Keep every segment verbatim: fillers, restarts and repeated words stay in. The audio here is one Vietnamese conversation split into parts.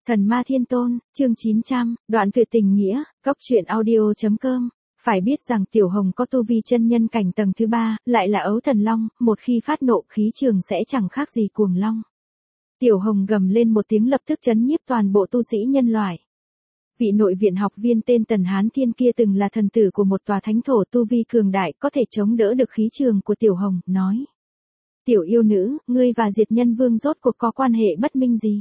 Thần ma thiên tôn, chương chín trăm, đoạn tuyệt tình nghĩa, góc truyện audio chấm com. Phải biết rằng Tiểu Hồng có tu vi chân nhân cảnh tầng thứ ba, lại là ấu thần long, một khi phát nộ khí trường sẽ chẳng khác gì cuồng long. Tiểu Hồng gầm lên một tiếng lập tức chấn nhiếp toàn bộ tu sĩ nhân loại. Vị nội viện học viên tên Tần Hán Thiên kia từng là thần tử của một tòa thánh thổ tu vi cường đại, có thể chống đỡ được khí trường của Tiểu Hồng, nói. Tiểu yêu nữ, ngươi và Diệt Nhân Vương rốt cuộc có quan hệ bất minh gì?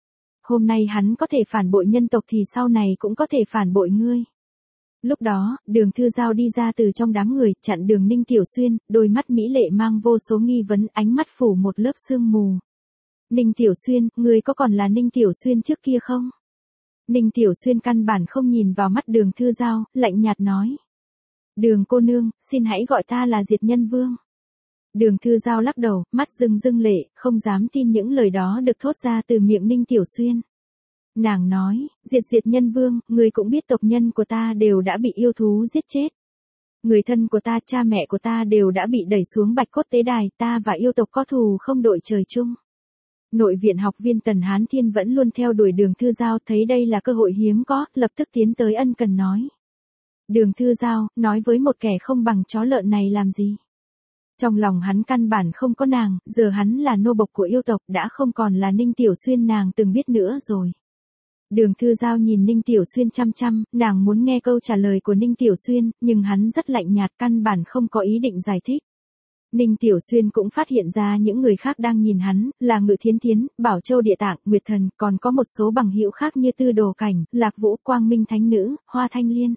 Hôm nay hắn có thể phản bội nhân tộc thì sau này cũng có thể phản bội ngươi. Lúc đó, Đường Thư Giao đi ra từ trong đám người, chặn đường Ninh Tiểu Xuyên, đôi mắt mỹ lệ mang vô số nghi vấn, ánh mắt phủ một lớp sương mù. Ninh Tiểu Xuyên, ngươi có còn là Ninh Tiểu Xuyên trước kia không? Ninh Tiểu Xuyên căn bản không nhìn vào mắt Đường Thư Giao, lạnh nhạt nói. Đường cô nương, xin hãy gọi ta là Diệt Nhân Vương. Đường Thư Giao lắc đầu, mắt rưng rưng lệ, không dám tin những lời đó được thốt ra từ miệng Ninh Tiểu Xuyên. Nàng nói, Diệt Diệt Nhân Vương, người cũng biết tộc nhân của ta đều đã bị yêu thú giết chết. Người thân của ta, cha mẹ của ta đều đã bị đẩy xuống bạch cốt tế đài, ta và yêu tộc có thù không đội trời chung. Nội viện học viên Tần Hán Thiên vẫn luôn theo đuổi Đường Thư Giao, thấy đây là cơ hội hiếm có, lập tức tiến tới ân cần nói. Đường Thư Giao, nói với một kẻ không bằng chó lợn này làm gì? Trong lòng hắn căn bản không có nàng, giờ hắn là nô bộc của yêu tộc, đã không còn là Ninh Tiểu Xuyên nàng từng biết nữa rồi. Đường Thư Giao nhìn Ninh Tiểu Xuyên chăm chăm, nàng muốn nghe câu trả lời của Ninh Tiểu Xuyên, nhưng hắn rất lạnh nhạt, căn bản không có ý định giải thích. Ninh Tiểu Xuyên cũng phát hiện ra những người khác đang nhìn hắn, là Ngự Thiến Thiến, Bảo Châu Địa Tạng, Nguyệt Thần, còn có một số bằng hữu khác như Tư Đồ Cảnh, Lạc Vũ, Quang Minh Thánh Nữ, Hoa Thanh Liên.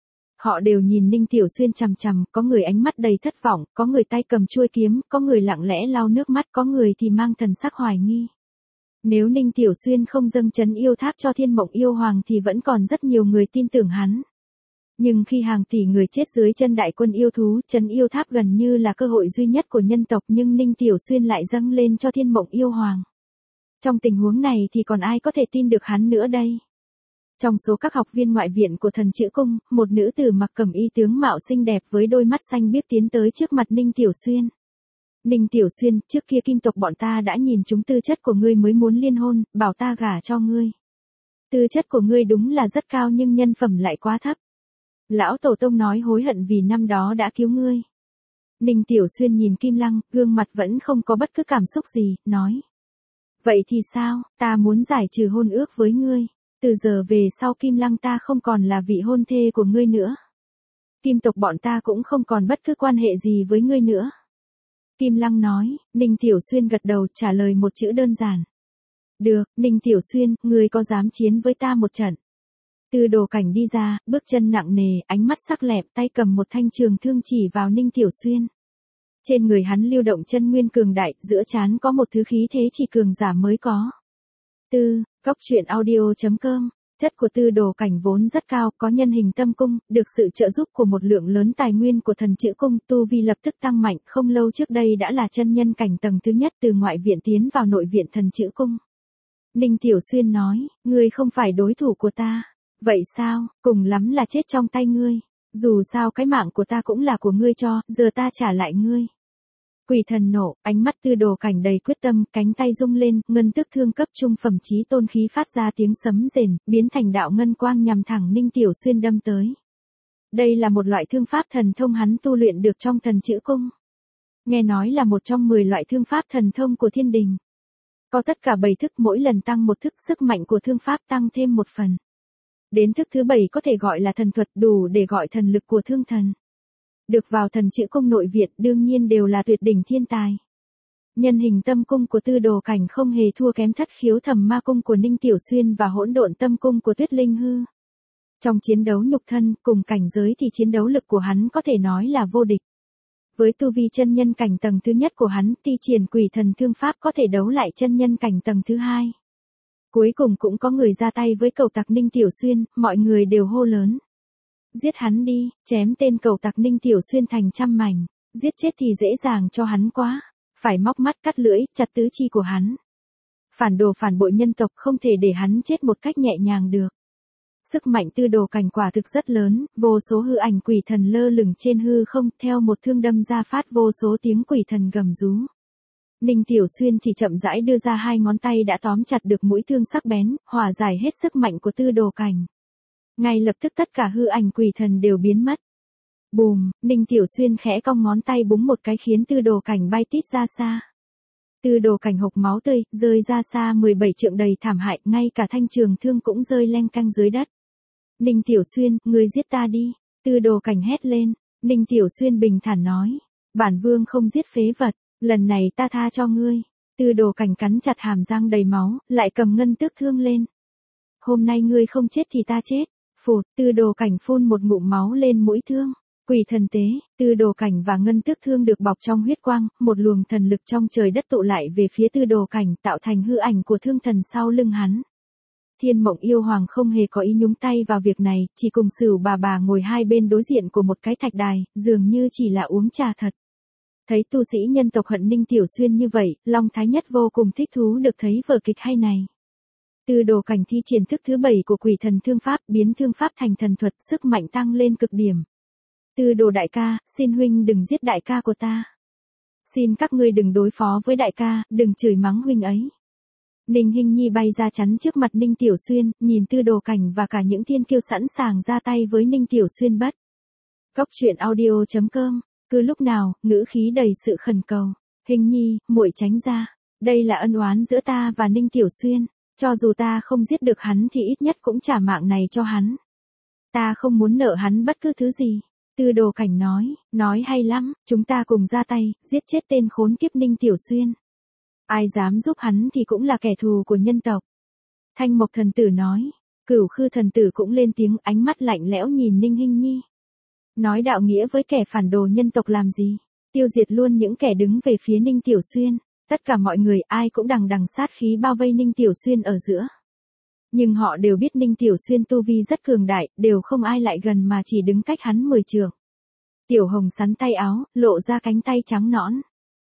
Họ đều nhìn Ninh Tiểu Xuyên chằm chằm, có người ánh mắt đầy thất vọng, có người tay cầm chuôi kiếm, có người lặng lẽ lau nước mắt, có người thì mang thần sắc hoài nghi. Nếu Ninh Tiểu Xuyên không dâng trấn yêu tháp cho Thiên Mộng Yêu Hoàng thì vẫn còn rất nhiều người tin tưởng hắn. Nhưng khi hàng tỷ người chết dưới chân đại quân yêu thú, trấn yêu tháp gần như là cơ hội duy nhất của nhân tộc, nhưng Ninh Tiểu Xuyên lại dâng lên cho Thiên Mộng Yêu Hoàng. Trong tình huống này thì còn ai có thể tin được hắn nữa đây? Trong số các học viên ngoại viện của Thần Chữ Cung, một nữ tử mặc cẩm y tướng mạo xinh đẹp với đôi mắt xanh biếc tiến tới trước mặt Ninh Tiểu Xuyên. Ninh Tiểu Xuyên, trước kia kim tộc bọn ta đã nhìn chúng tư chất của ngươi mới muốn liên hôn, bảo ta gả cho ngươi. Tư chất của ngươi đúng là rất cao nhưng nhân phẩm lại quá thấp. Lão Tổ Tông nói hối hận vì năm đó đã cứu ngươi. Ninh Tiểu Xuyên nhìn Kim Lăng, gương mặt vẫn không có bất cứ cảm xúc gì, nói. Vậy thì sao, ta muốn giải trừ hôn ước với ngươi. Từ giờ về sau Kim Lăng ta không còn là vị hôn thê của ngươi nữa. Kim tộc bọn ta cũng không còn bất cứ quan hệ gì với ngươi nữa. Kim Lăng nói, Ninh Tiểu Xuyên gật đầu trả lời một chữ đơn giản. Được, Ninh Tiểu Xuyên, ngươi có dám chiến với ta một trận? Tư Đồ Cảnh đi ra, bước chân nặng nề, ánh mắt sắc lẹm, tay cầm một thanh trường thương chỉ vào Ninh Tiểu Xuyên. Trên người hắn lưu động chân nguyên cường đại, giữa trán có một thứ khí thế chỉ cường giả mới có. Tư, góc truyện audio chấm com, chất của Tư Đồ Cảnh vốn rất cao, có nhân hình tâm cung, được sự trợ giúp của một lượng lớn tài nguyên của Thần Chữ Cung, tu vi lập tức tăng mạnh, không lâu trước đây đã là chân nhân cảnh tầng thứ nhất từ ngoại viện tiến vào nội viện Thần Chữ Cung. Ninh Tiểu Xuyên nói, ngươi không phải đối thủ của ta. Vậy sao, cùng lắm là chết trong tay ngươi. Dù sao cái mạng của ta cũng là của ngươi cho, giờ ta trả lại ngươi. Quỷ thần nộ, ánh mắt Tư Đồ Cảnh đầy quyết tâm, cánh tay rung lên, ngân tước thương cấp trung phẩm chí tôn khí phát ra tiếng sấm rền, biến thành đạo ngân quang nhằm thẳng Ninh Tiểu Xuyên đâm tới. Đây là một loại thương pháp thần thông hắn tu luyện được trong Thần Chữ Cung. Nghe nói là một trong mười loại thương pháp thần thông của thiên đình. Có tất cả bảy thức, mỗi lần tăng một thức, sức mạnh của thương pháp tăng thêm một phần. Đến thức thứ bảy có thể gọi là thần thuật, đủ để gọi thần lực của thương thần. Được vào Thần Chữ Cung nội viện đương nhiên đều là tuyệt đỉnh thiên tài. Nhân hình tâm cung của Tư Đồ Cảnh không hề thua kém Thất Khiếu Thầm Ma Cung của Ninh Tiểu Xuyên và Hỗn Độn Tâm Cung của Tuyết Linh Hư. Trong chiến đấu nhục thân cùng cảnh giới thì chiến đấu lực của hắn có thể nói là vô địch. Với tu vi chân nhân cảnh tầng thứ nhất của hắn, Ti Triển Quỷ Thần Thương Pháp có thể đấu lại chân nhân cảnh tầng thứ hai. Cuối cùng cũng có người ra tay với cẩu tặc Ninh Tiểu Xuyên, mọi người đều hô lớn. Giết hắn đi, chém tên cẩu tặc Ninh Tiểu Xuyên thành trăm mảnh, giết chết thì dễ dàng cho hắn quá, phải móc mắt cắt lưỡi, chặt tứ chi của hắn. Phản đồ phản bội nhân tộc không thể để hắn chết một cách nhẹ nhàng được. Sức mạnh Tư Đồ Cảnh quả thực rất lớn, vô số hư ảnh quỷ thần lơ lửng trên hư không, theo một thương đâm ra phát vô số tiếng quỷ thần gầm rú. Ninh Tiểu Xuyên chỉ chậm rãi đưa ra hai ngón tay đã tóm chặt được mũi thương sắc bén, hòa giải hết sức mạnh của Tư Đồ Cảnh. Ngay lập tức tất cả hư ảnh quỷ thần đều biến mất. Bùm, Ninh Tiểu Xuyên khẽ cong ngón tay búng một cái khiến Tư Đồ Cảnh bay tít ra xa. Tư Đồ Cảnh hộc máu tươi, rơi ra xa mười bảy trượng đầy thảm hại, ngay cả thanh trường thương cũng rơi leng canh dưới đất. Ninh Tiểu Xuyên, ngươi giết ta đi. Tư Đồ Cảnh hét lên. Ninh Tiểu Xuyên bình thản nói. Bản vương không giết phế vật, lần này ta tha cho ngươi. Tư Đồ Cảnh cắn chặt hàm răng đầy máu, lại cầm ngân tước thương lên. Hôm nay ngươi không chết thì ta chết. Phụt, Tư Đồ Cảnh phun một ngụm máu lên mũi thương. Quỷ thần tế, Tư Đồ Cảnh và ngân tước thương được bọc trong huyết quang, một luồng thần lực trong trời đất tụ lại về phía Tư Đồ Cảnh, tạo thành hư ảnh của thương thần sau lưng hắn. Thiên Mộng Yêu Hoàng không hề có ý nhúng tay vào việc này, chỉ cùng Sửu bà bà ngồi hai bên đối diện của một cái thạch đài, dường như chỉ là uống trà thật. Thấy tu sĩ nhân tộc hận Ninh Tiểu Xuyên như vậy, Long Thái Nhất vô cùng thích thú được thấy vở kịch hay này. Tư Đồ Cảnh thi triển thức thứ bảy của quỷ thần thương pháp, biến thương pháp thành thần thuật, sức mạnh tăng lên cực điểm. Tư Đồ đại ca, xin huynh đừng giết đại ca của ta. Xin các ngươi đừng đối phó với đại ca, đừng chửi mắng huynh ấy. Ninh Hinh Nhi bay ra chắn trước mặt Ninh Tiểu Xuyên, nhìn Tư Đồ Cảnh và cả những thiên kiêu sẵn sàng ra tay với Ninh Tiểu Xuyên bất. Cốc truyện audio chấm com, cứ lúc nào, ngữ khí đầy sự khẩn cầu. Hinh Nhi, muội tránh ra. Đây là ân oán giữa ta và Ninh Tiểu Xuyên. Cho dù ta không giết được hắn thì ít nhất cũng trả mạng này cho hắn. Ta không muốn nợ hắn bất cứ thứ gì. Tư Đồ Cảnh nói, nói hay lắm, chúng ta cùng ra tay, giết chết tên khốn kiếp Ninh Tiểu Xuyên. Ai dám giúp hắn thì cũng là kẻ thù của nhân tộc. Thanh Mộc thần tử nói, Cửu Khư thần tử cũng lên tiếng, ánh mắt lạnh lẽo nhìn Ninh Hinh Nhi. Nói đạo nghĩa với kẻ phản đồ nhân tộc làm gì, tiêu diệt luôn những kẻ đứng về phía Ninh Tiểu Xuyên. Tất cả mọi người ai cũng đằng đằng sát khí bao vây Ninh Tiểu Xuyên ở giữa. Nhưng họ đều biết Ninh Tiểu Xuyên tu vi rất cường đại, đều không ai lại gần mà chỉ đứng cách hắn mười trượng. Tiểu Hồng sắn tay áo, lộ ra cánh tay trắng nõn.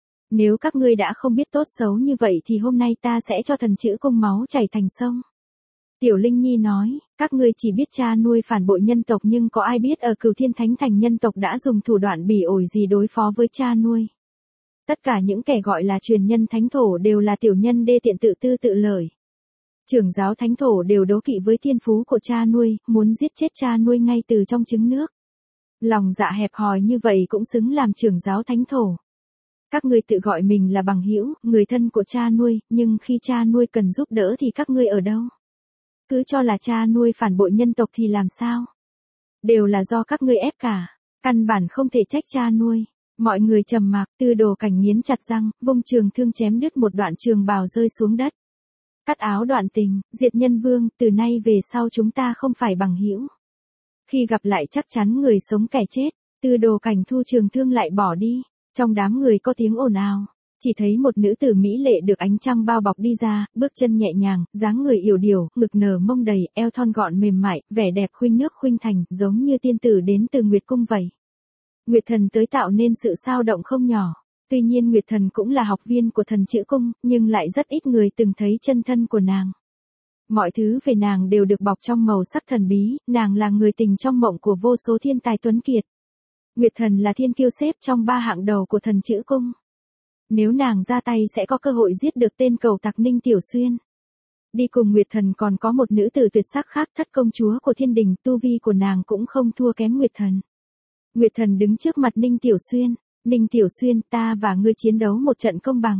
Nếu các ngươi đã không biết tốt xấu như vậy thì hôm nay ta sẽ cho thần chữ cung máu chảy thành sông. Tiểu Linh Nhi nói, các ngươi chỉ biết cha nuôi phản bội nhân tộc nhưng có ai biết ở Cửu Thiên Thánh Thành nhân tộc đã dùng thủ đoạn bỉ ổi gì đối phó với cha nuôi. Tất cả những kẻ gọi là truyền nhân thánh thổ đều là tiểu nhân đê tiện tự tư tự lợi. Trưởng giáo thánh thổ đều đố kỵ với thiên phú của cha nuôi, muốn giết chết cha nuôi ngay từ trong trứng nước. Lòng dạ hẹp hòi như vậy cũng xứng làm trưởng giáo thánh thổ. Các ngươi tự gọi mình là bằng hữu, người thân của cha nuôi, nhưng khi cha nuôi cần giúp đỡ thì các ngươi ở đâu? Cứ cho là cha nuôi phản bội nhân tộc thì làm sao? Đều là do các ngươi ép cả, căn bản không thể trách cha nuôi. Mọi người trầm mặc, Tư Đồ Cảnh nghiến chặt răng, vung trường thương chém đứt một đoạn trường bào rơi xuống đất. Cắt áo đoạn tình, diệt nhân vương, từ nay về sau chúng ta không phải bằng hữu. Khi gặp lại chắc chắn người sống kẻ chết, Tư Đồ Cảnh thu trường thương lại bỏ đi. Trong đám người có tiếng ồn ào, chỉ thấy một nữ tử mỹ lệ được ánh trăng bao bọc đi ra, bước chân nhẹ nhàng, dáng người yểu điệu, ngực nở mông đầy, eo thon gọn mềm mại, vẻ đẹp khuynh nước khuynh thành, giống như tiên tử đến từ Nguyệt Cung vậy. Nguyệt Thần tới tạo nên sự sao động không nhỏ. Tuy nhiên Nguyệt Thần cũng là học viên của thần chữ cung, nhưng lại rất ít người từng thấy chân thân của nàng. Mọi thứ về nàng đều được bọc trong màu sắc thần bí, nàng là người tình trong mộng của vô số thiên tài tuấn kiệt. Nguyệt Thần là thiên kiêu xếp trong ba hạng đầu của thần chữ cung. Nếu nàng ra tay sẽ có cơ hội giết được tên cầu tặc Ninh Tiểu Xuyên. Đi cùng Nguyệt Thần còn có một nữ tử tuyệt sắc khác, Thất công chúa của thiên đình, tu vi của nàng cũng không thua kém Nguyệt Thần. Nguyệt Thần đứng trước mặt Ninh Tiểu Xuyên, Ninh Tiểu Xuyên, ta và ngươi chiến đấu một trận công bằng.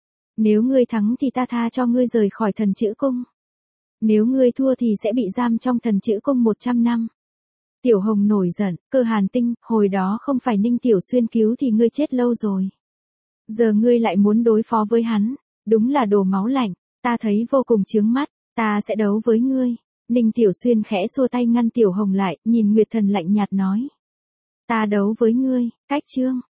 Nếu ngươi thắng thì ta tha cho ngươi rời khỏi thần chữ cung. Nếu ngươi thua thì sẽ bị giam trong thần chữ cung một trăm năm. Tiểu Hồng nổi giận, Cơ Hàn Tinh, hồi đó không phải Ninh Tiểu Xuyên cứu thì ngươi chết lâu rồi. Giờ ngươi lại muốn đối phó với hắn, đúng là đồ máu lạnh, ta thấy vô cùng chướng mắt, ta sẽ đấu với ngươi. Ninh Tiểu Xuyên khẽ xua tay ngăn Tiểu Hồng lại, nhìn Nguyệt Thần lạnh nhạt nói. Ta đấu với ngươi, cách chương.